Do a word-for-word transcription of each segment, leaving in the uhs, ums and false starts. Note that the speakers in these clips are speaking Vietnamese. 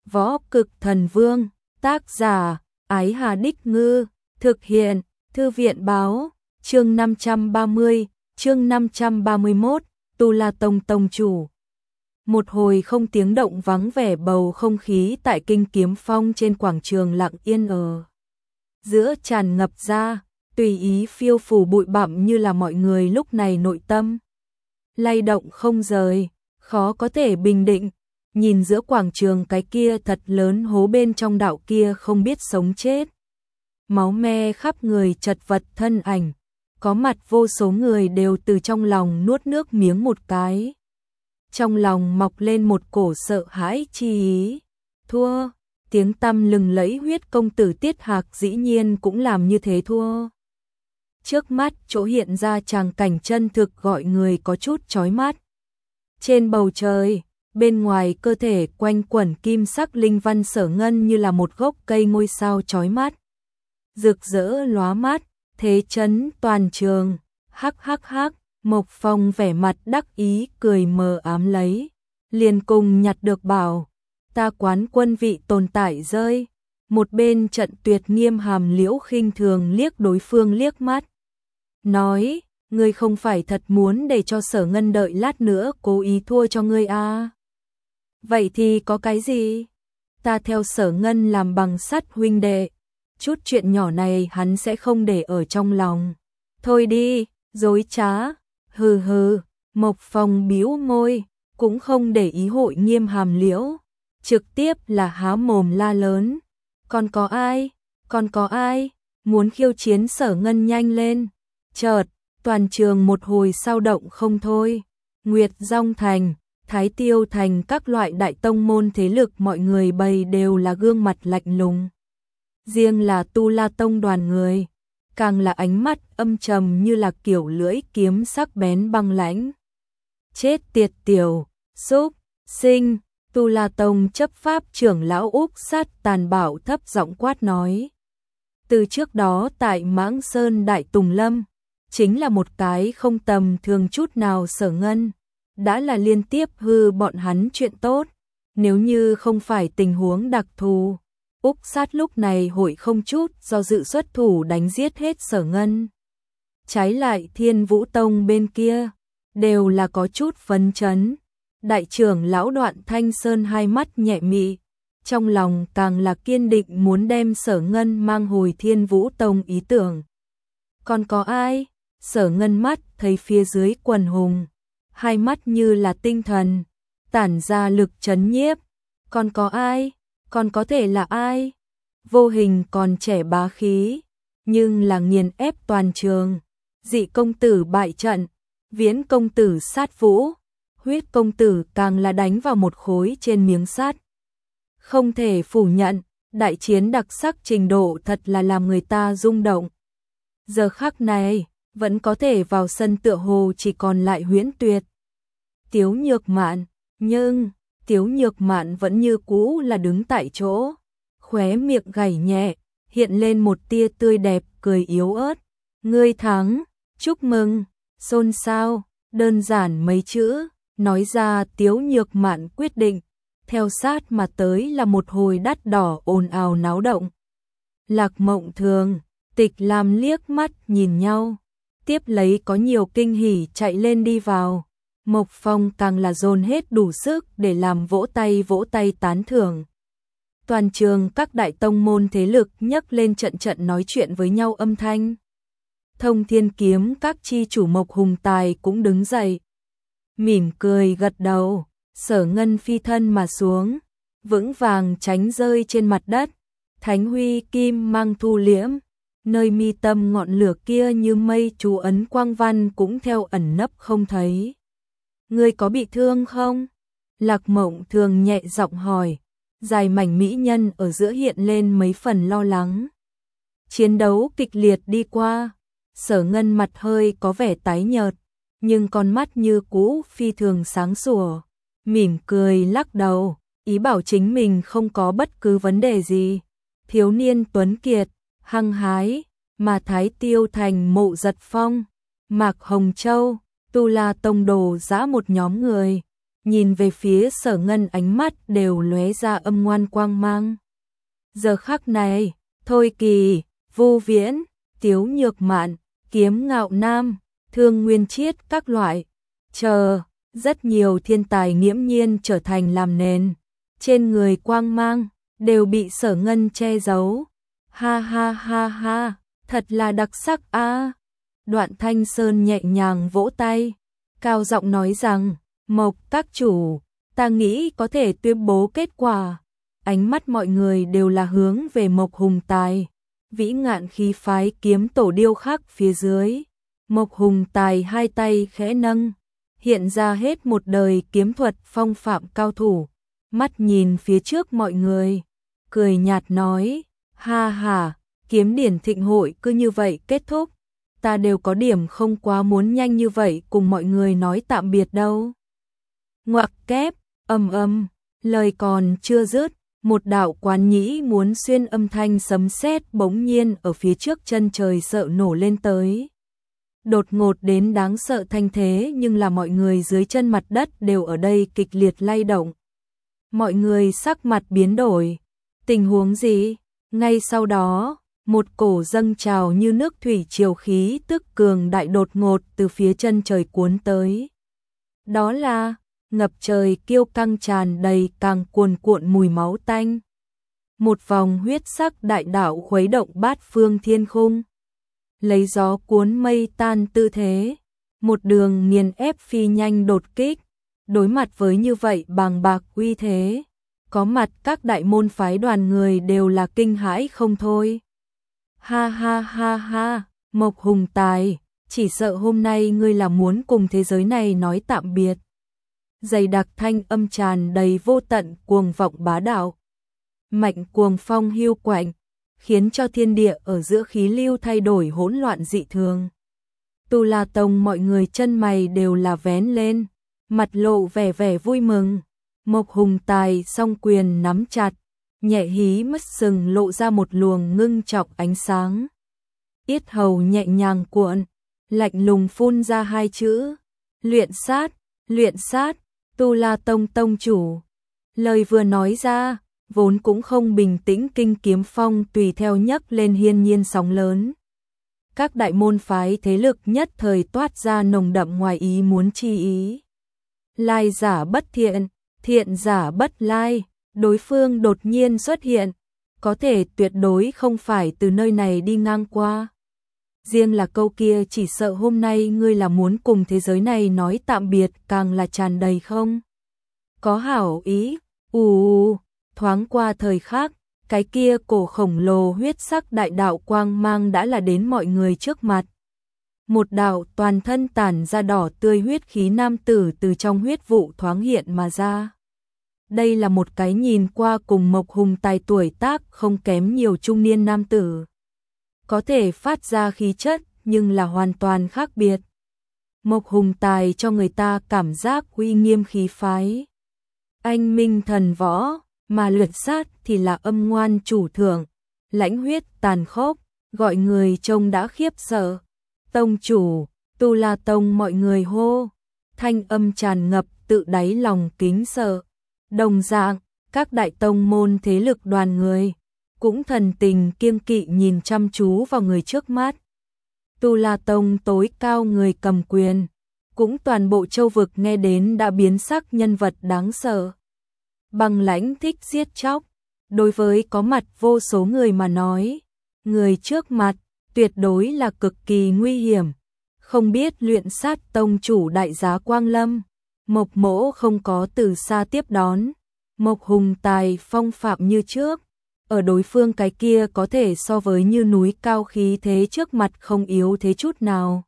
Võ Cực Thần Vương, tác giả, Ái Hà Đích Ngư, thực hiện, Thư viện báo, chương năm trăm ba mươi, chương năm trăm ba mươi mốt, Tu La Tông Tông Chủ. Một hồi không tiếng động vắng vẻ bầu không khí tại Kinh Kiếm Phong trên quảng trường lặng yên ở giữa tràn ngập ra, tùy ý phiêu phù bụi bặm như là mọi người lúc này nội tâm lay động không rời, khó có thể bình định. Nhìn giữa quảng trường cái kia thật lớn hố bên trong đạo kia không biết sống chết. Máu me khắp người chật vật thân ảnh, có mặt vô số người đều từ trong lòng nuốt nước miếng một cái. Trong lòng mọc lên một cổ sợ hãi chi ý. Thua, tiếng tăm lừng lẫy huyết công tử Tiết Hạc dĩ nhiên cũng làm như thế thua. Trước mắt chỗ hiện ra tràng cảnh chân thực gọi người có chút chói mắt. Trên bầu trời, bên ngoài cơ thể quanh quẩn kim sắc linh văn sở ngân như là một gốc cây ngôi sao chói mắt. Rực rỡ lóa mắt, thế chấn toàn trường, hắc hắc hắc, Mộc Phong vẻ mặt đắc ý cười mờ ám lấy. Liền cùng nhặt được bảo, ta quán quân vị tồn tại rơi. Một bên trận tuyệt nghiêm hàm liễu khinh thường liếc đối phương liếc mắt. Nói, ngươi không phải thật muốn để cho Sở Ngân đợi lát nữa cố ý thua cho ngươi à. Vậy thì có cái gì? Ta theo Sở Ngân làm bằng sắt huynh đệ. Chút chuyện nhỏ này hắn sẽ không để ở trong lòng. Thôi đi, dối trá. Hừ hừ, Mộc Phong bĩu môi, cũng không để ý hội nghiêm hàm liễu. Trực tiếp là há mồm la lớn. Còn có ai? Còn có ai? Muốn khiêu chiến Sở Ngân nhanh lên. Chợt, toàn trường một hồi sao động không thôi. Nguyệt Dong Thành, Thái Tiêu Thành các loại đại tông môn thế lực mọi người bày đều là gương mặt lạnh lùng. Riêng là Tu La Tông đoàn người, càng là ánh mắt âm trầm như là kiểu lưỡi kiếm sắc bén băng lãnh. Chết tiệt tiểu, xúc, sinh, Tu La Tông chấp pháp trưởng lão Úc Sát tàn bạo thấp giọng quát nói. Từ trước đó tại Mãng Sơn Đại Tùng Lâm, chính là một cái không tầm thường chút nào Sở Ngân. Đã là liên tiếp hư bọn hắn chuyện tốt, nếu như không phải tình huống đặc thù, Úc Sát lúc này hội không chút do dự xuất thủ đánh giết hết Sở Ngân. Trái lại Thiên Vũ Tông bên kia, đều là có chút phấn chấn. Đại trưởng lão Đoạn Thanh Sơn hai mắt nhẹ mị, trong lòng càng là kiên định muốn đem Sở Ngân mang hồi Thiên Vũ Tông ý tưởng. Còn có ai? Sở Ngân mắt thấy phía dưới quần hùng, hai mắt như là tinh thần, tản ra lực chấn nhiếp. Còn có ai? Còn có thể là ai? Vô Hình còn trẻ bá khí, nhưng là nghiền ép toàn trường. Dị công tử bại trận, Viễn công tử sát vũ, Huyết công tử càng là đánh vào một khối trên miếng sắt. Không thể phủ nhận, đại chiến đặc sắc trình độ thật là làm người ta rung động. Giờ khắc này, vẫn có thể vào sân tựa hồ chỉ còn lại Huyễn Tuyệt, Tiếu Nhược Mạn, nhưng Tiếu Nhược Mạn vẫn như cũ là đứng tại chỗ, khóe miệng gảy nhẹ, hiện lên một tia tươi đẹp cười yếu ớt. Ngươi thắng, chúc mừng, xôn xao, đơn giản mấy chữ, nói ra Tiếu Nhược Mạn quyết định, theo sát mà tới là một hồi đắt đỏ ồn ào náo động. Lạc Mộng Thường, Tịch Lam liếc mắt nhìn nhau, tiếp lấy có nhiều kinh hỉ chạy lên đi vào. Mộc Phong càng là dồn hết đủ sức để làm vỗ tay vỗ tay tán thưởng. Toàn trường các đại tông môn thế lực nhấc lên trận trận nói chuyện với nhau âm thanh. Thông Thiên Kiếm các chi chủ Mộc Hùng Tài cũng đứng dậy, mỉm cười gật đầu. Sở Ngân phi thân mà xuống, vững vàng tránh rơi trên mặt đất. Thánh Huy Kim mang thu liễm, nơi mi tâm ngọn lửa kia như mây chú ấn quang văn cũng theo ẩn nấp không thấy. Ngươi có bị thương không? Lạc Mộng Thường nhẹ giọng hỏi, dài mảnh mỹ nhân ở giữa hiện lên mấy phần lo lắng. Chiến đấu kịch liệt đi qua, Sở Ngân mặt hơi có vẻ tái nhợt, nhưng con mắt như cũ phi thường sáng sủa, mỉm cười lắc đầu, ý bảo chính mình không có bất cứ vấn đề gì. Thiếu niên tuấn kiệt, hăng hái, mà Thái Tiêu Thành Mộ Giật Phong, Mạc Hồng Châu, Tu La Tông đồ dã một nhóm người, nhìn về phía Sở Ngân ánh mắt đều lóe ra âm ngoan quang mang. Giờ khắc này, Thôi Kỳ, Vu Viễn, Tiếu Nhược Mạn, Kiếm Ngạo Nam, Thương Nguyên Chiết các loại, chờ, rất nhiều thiên tài nghiễm nhiên trở thành làm nền. Trên người quang mang, đều bị Sở Ngân che giấu. Ha ha ha ha, thật là đặc sắc a. À. Đoạn Thanh Sơn nhẹ nhàng vỗ tay, cao giọng nói rằng, Mộc các chủ, ta nghĩ có thể tuyên bố kết quả. Ánh mắt mọi người đều là hướng về Mộc Hùng Tài, vĩ ngạn khí phái kiếm tổ điêu khắc phía dưới. Mộc Hùng Tài hai tay khẽ nâng, hiện ra hết một đời kiếm thuật phong phạm cao thủ, mắt nhìn phía trước mọi người, cười nhạt nói, ha ha, kiếm điển thịnh hội cứ như vậy kết thúc, ta đều có điểm không quá muốn nhanh như vậy cùng mọi người nói tạm biệt đâu. Ngoặc kép, ầm ầm, lời còn chưa dứt, một đạo quán nhĩ muốn xuyên âm thanh sấm sét bỗng nhiên ở phía trước chân trời sợ nổ lên tới. Đột ngột đến đáng sợ thanh thế, nhưng là mọi người dưới chân mặt đất đều ở đây kịch liệt lay động. Mọi người sắc mặt biến đổi. Tình huống gì? Ngay sau đó, một cổ dâng trào như nước thủy triều khí tức cường đại đột ngột từ phía chân trời cuốn tới. Đó là ngập trời kiêu căng tràn đầy càng cuồn cuộn mùi máu tanh. Một vòng huyết sắc đại đạo khuấy động bát phương thiên khung, lấy gió cuốn mây tan tư thế, một đường nghiền ép phi nhanh đột kích. Đối mặt với như vậy bàng bạc uy thế, có mặt các đại môn phái đoàn người đều là kinh hãi không thôi. Ha ha ha ha, Mộc Hùng Tài, chỉ sợ hôm nay ngươi là muốn cùng thế giới này nói tạm biệt. Dày đặc thanh âm tràn đầy vô tận cuồng vọng bá đạo. Mạnh cuồng phong hiu quạnh, khiến cho thiên địa ở giữa khí lưu thay đổi hỗn loạn dị thường. Tu La Tông mọi người chân mày đều là vén lên, mặt lộ vẻ vẻ vui mừng. Mộc Hùng Tài song quyền nắm chặt, nhẹ hí mất sừng lộ ra một luồng ngưng trọng ánh sáng. Yết hầu nhẹ nhàng cuộn, lạnh lùng phun ra hai chữ, luyện sát, luyện sát, Tu La Tông tông chủ. Lời vừa nói ra, vốn cũng không bình tĩnh kinh kiếm phong tùy theo nhấc lên hiên nhiên sóng lớn. Các đại môn phái thế lực nhất thời toát ra nồng đậm ngoài ý muốn chi ý. Lai giả bất thiện, thiện giả bất lai, đối phương đột nhiên xuất hiện, có thể tuyệt đối không phải từ nơi này đi ngang qua. Riêng là câu kia chỉ sợ hôm nay ngươi là muốn cùng thế giới này nói tạm biệt càng là tràn đầy không có hảo ý. Ù, thoáng qua thời khắc, cái kia cổ khổng lồ huyết sắc đại đạo quang mang đã là đến mọi người trước mặt. Một đạo toàn thân tản ra đỏ tươi huyết khí nam tử từ trong huyết vụ thoáng hiện mà ra. Đây là một cái nhìn qua cùng Mộc Hùng Tài tuổi tác không kém nhiều trung niên nam tử. Có thể phát ra khí chất nhưng là hoàn toàn khác biệt. Mộc Hùng Tài cho người ta cảm giác uy nghiêm khí phái, anh minh thần võ, mà luyện sát thì là âm ngoan chủ thượng, lãnh huyết tàn khốc, gọi người trông đã khiếp sợ. Tông chủ, Tu La Tông mọi người hô, thanh âm tràn ngập tự đáy lòng kính sợ. Đồng dạng, các đại tông môn thế lực đoàn người cũng thần tình kiêng kỵ nhìn chăm chú vào người trước mắt. Tu La Tông tối cao người cầm quyền, cũng toàn bộ châu vực nghe đến đã biến sắc nhân vật đáng sợ. Băng lãnh thích giết chóc, đối với có mặt vô số người mà nói, người trước mặt tuyệt đối là cực kỳ nguy hiểm. Không biết luyện sát tông chủ đại giá Quang Lâm, Mộc Mỗ không có từ xa tiếp đón. Mộc Hùng Tài phong phạm như trước, ở đối phương cái kia có thể so với như núi cao khí thế trước mặt không yếu thế chút nào.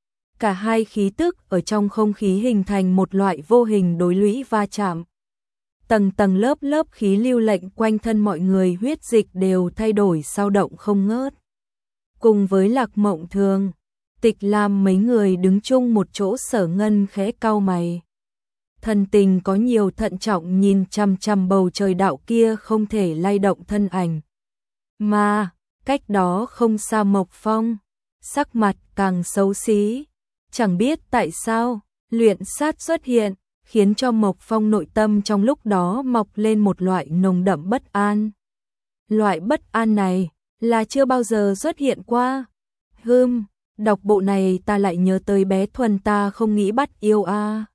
Cả hai khí tức ở trong không khí hình thành một loại vô hình đối lũy va chạm. Tầng tầng lớp lớp khí lưu lệnh quanh thân mọi người huyết dịch đều thay đổi sao động không ngớt. Cùng với Lạc Mộng Thường, Tịch Lam mấy người đứng chung một chỗ, Sở Ngân khẽ cau mày. Thần tình có nhiều thận trọng nhìn chằm chằm bầu trời đạo kia không thể lay động thân ảnh. Mà, cách đó không xa Mộc Phong, sắc mặt càng xấu xí. Chẳng biết tại sao, luyện sát xuất hiện, khiến cho Mộc Phong nội tâm trong lúc đó mọc lên một loại nồng đậm bất an. Loại bất an này là chưa bao giờ xuất hiện qua. Hừm, đọc bộ này ta lại nhớ tới bé Thuần ta không nghĩ bắt yêu a. À.